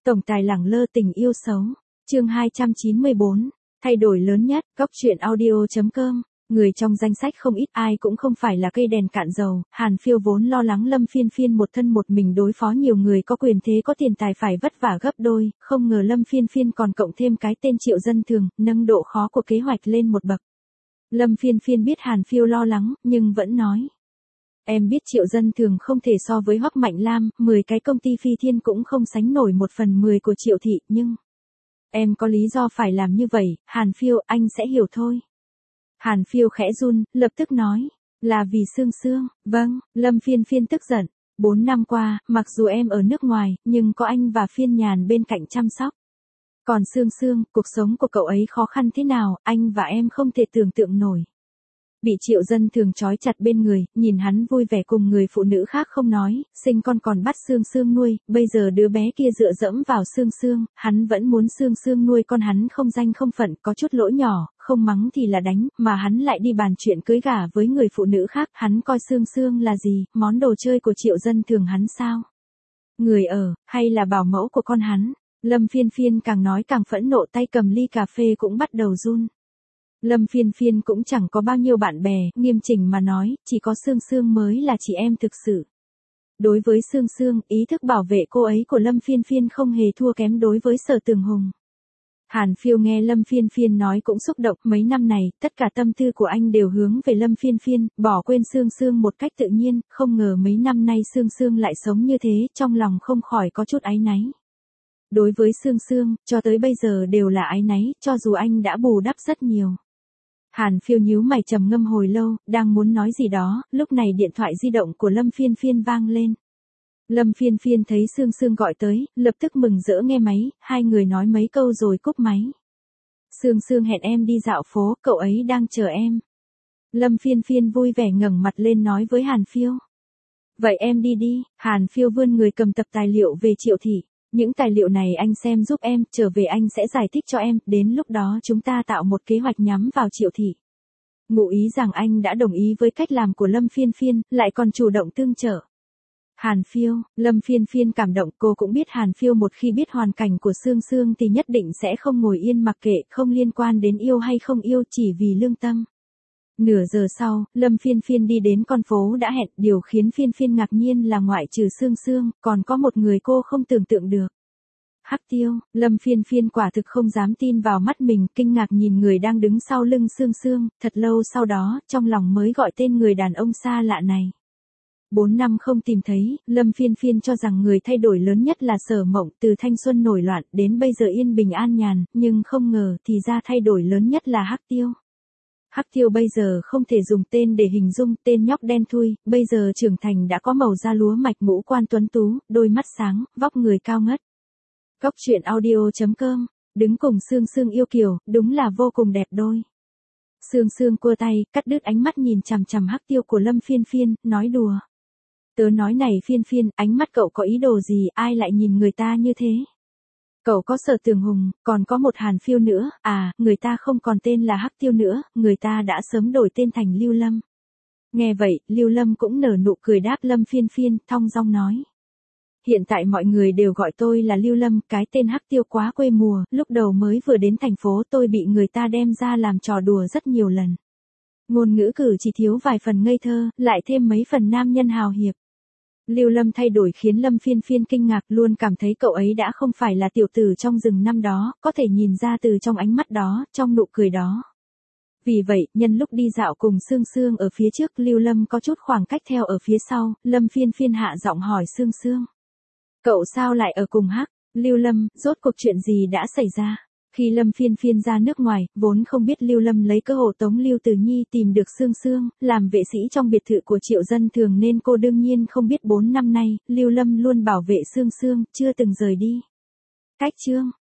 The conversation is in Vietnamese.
Tổng tài lẳng lơ tình yêu xấu. Chương 294. Thay đổi lớn nhất. Góc truyện audio.com. Người trong danh sách không ít, ai cũng không phải là cây đèn cạn dầu. Hàn Phiêu vốn lo lắng Lâm Phiên Phiên một thân một mình đối phó nhiều người có quyền thế có tiền tài phải vất vả gấp đôi, không ngờ Lâm Phiên Phiên còn cộng thêm cái tên Triệu Dân Thường, nâng độ khó của kế hoạch lên một bậc. Lâm Phiên Phiên biết Hàn Phiêu lo lắng, nhưng vẫn nói. Em biết Triệu Dân Thường không thể so với Hoắc Mạnh Lam, 10 cái công ty phi thiên cũng không sánh nổi 1/10 của Triệu Thị, nhưng em có lý do phải làm như vậy, Hàn Phiêu, anh sẽ hiểu thôi. Hàn Phiêu khẽ run, lập tức nói, là vì Sương Sương. Vâng, Lâm Phiên Phiên tức giận. 4 năm qua, mặc dù em ở nước ngoài, nhưng có anh và Phiên Nhàn bên cạnh chăm sóc. Còn Sương Sương, cuộc sống của cậu ấy khó khăn thế nào, anh và em không thể tưởng tượng nổi. Bị Triệu Dân Thường trói chặt bên người, nhìn hắn vui vẻ cùng người phụ nữ khác không nói, sinh con còn bắt Sương Sương nuôi, bây giờ đứa bé kia dựa dẫm vào Sương Sương, hắn vẫn muốn Sương Sương nuôi con hắn không danh không phận, có chút lỗi nhỏ, không mắng thì là đánh, mà hắn lại đi bàn chuyện cưới gả với người phụ nữ khác, hắn coi Sương Sương là gì, món đồ chơi của Triệu Dân Thường hắn sao? Người ở, hay là bảo mẫu của con hắn? Lâm Phiên Phiên càng nói càng phẫn nộ, tay cầm ly cà phê cũng bắt đầu run. Lâm Phiên Phiên cũng chẳng có bao nhiêu bạn bè, nghiêm chỉnh mà nói, chỉ có Sương Sương mới là chị em thực sự. Đối với Sương Sương, ý thức bảo vệ cô ấy của Lâm Phiên Phiên không hề thua kém đối với Sở Tường Hùng. Hàn Phiêu nghe Lâm Phiên Phiên nói cũng xúc động, mấy năm này, tất cả tâm tư của anh đều hướng về Lâm Phiên Phiên, bỏ quên Sương Sương một cách tự nhiên, không ngờ mấy năm nay Sương Sương lại sống như thế, trong lòng không khỏi có chút áy náy. Đối với Sương Sương, cho tới bây giờ đều là áy náy, cho dù anh đã bù đắp rất nhiều. Hàn Phiêu nhíu mày trầm ngâm hồi lâu, đang muốn nói gì đó, lúc này điện thoại di động của Lâm Phiên Phiên vang lên. Lâm Phiên Phiên thấy Sương Sương gọi tới, lập tức mừng rỡ nghe máy, hai người nói mấy câu rồi cúp máy. Sương Sương hẹn em đi dạo phố, cậu ấy đang chờ em. Lâm Phiên Phiên vui vẻ ngẩng mặt lên nói với Hàn Phiêu. Vậy em đi đi, Hàn Phiêu vươn người cầm tập tài liệu về Triệu Thị. Những tài liệu này anh xem giúp em, trở về anh sẽ giải thích cho em, đến lúc đó chúng ta tạo một kế hoạch nhắm vào Triệu Thị. Ngụ ý rằng anh đã đồng ý với cách làm của Lâm Phiên Phiên, lại còn chủ động tương trợ. Hàn Phiêu, Lâm Phiên Phiên cảm động, cô cũng biết Hàn Phiêu một khi biết hoàn cảnh của Sương Sương thì nhất định sẽ không ngồi yên mặc kệ, không liên quan đến yêu hay không yêu, chỉ vì lương tâm. Nửa giờ sau, Lâm Phiên Phiên đi đến con phố đã hẹn, điều khiến Phiên Phiên ngạc nhiên là ngoại trừ Sương Sương, còn có một người cô không tưởng tượng được. Hắc Tiêu, Lâm Phiên Phiên quả thực không dám tin vào mắt mình, kinh ngạc nhìn người đang đứng sau lưng Sương Sương, thật lâu sau đó, trong lòng mới gọi tên người đàn ông xa lạ này. 4 năm không tìm thấy, Lâm Phiên Phiên cho rằng người thay đổi lớn nhất là Sở Mộng, từ thanh xuân nổi loạn đến bây giờ yên bình an nhàn, nhưng không ngờ thì ra thay đổi lớn nhất là Hắc Tiêu. Hắc Tiêu bây giờ không thể dùng tên để hình dung, tên nhóc đen thui, bây giờ trưởng thành đã có màu da lúa mạch, ngũ quan tuấn tú, đôi mắt sáng, vóc người cao ngất. Góc truyện audio.com, đứng cùng Sương Sương yêu kiều, đúng là vô cùng đẹp đôi. Sương Sương cua tay, cắt đứt ánh mắt nhìn chằm chằm Hắc Tiêu của Lâm Phiên Phiên, nói đùa. Tớ nói này Phiên Phiên, ánh mắt cậu có ý đồ gì, ai lại nhìn người ta như thế? Cậu có Sở Tường Hùng, còn có một Hàn Phiêu nữa, à, người ta không còn tên là Hắc Tiêu nữa, người ta đã sớm đổi tên thành Lưu Lâm. Nghe vậy, Lưu Lâm cũng nở nụ cười đáp Lâm Phiên Phiên, thong dong nói. Hiện tại mọi người đều gọi tôi là Lưu Lâm, cái tên Hắc Tiêu quá quê mùa, lúc đầu mới vừa đến thành phố tôi bị người ta đem ra làm trò đùa rất nhiều lần. Ngôn ngữ cử chỉ thiếu vài phần ngây thơ, lại thêm mấy phần nam nhân hào hiệp. Lưu Lâm thay đổi khiến Lâm Phiên Phiên kinh ngạc, luôn cảm thấy cậu ấy đã không phải là tiểu tử trong rừng năm đó, có thể nhìn ra từ trong ánh mắt đó, trong nụ cười đó. Vì vậy, nhân lúc đi dạo cùng Sương Sương ở phía trước, Lưu Lâm có chút khoảng cách theo ở phía sau, Lâm Phiên Phiên hạ giọng hỏi Sương Sương. Cậu sao lại ở cùng Hắc? Lưu Lâm, rốt cuộc chuyện gì đã xảy ra? Khi Lâm Phiên Phiên ra nước ngoài, vốn không biết Lưu Lâm lấy cơ hội tống Lưu Từ Nhi tìm được Sương Sương, làm vệ sĩ trong biệt thự của Triệu Dân Thường nên cô đương nhiên không biết 4 năm nay, Lưu Lâm luôn bảo vệ Sương Sương, chưa từng rời đi. Cách chương.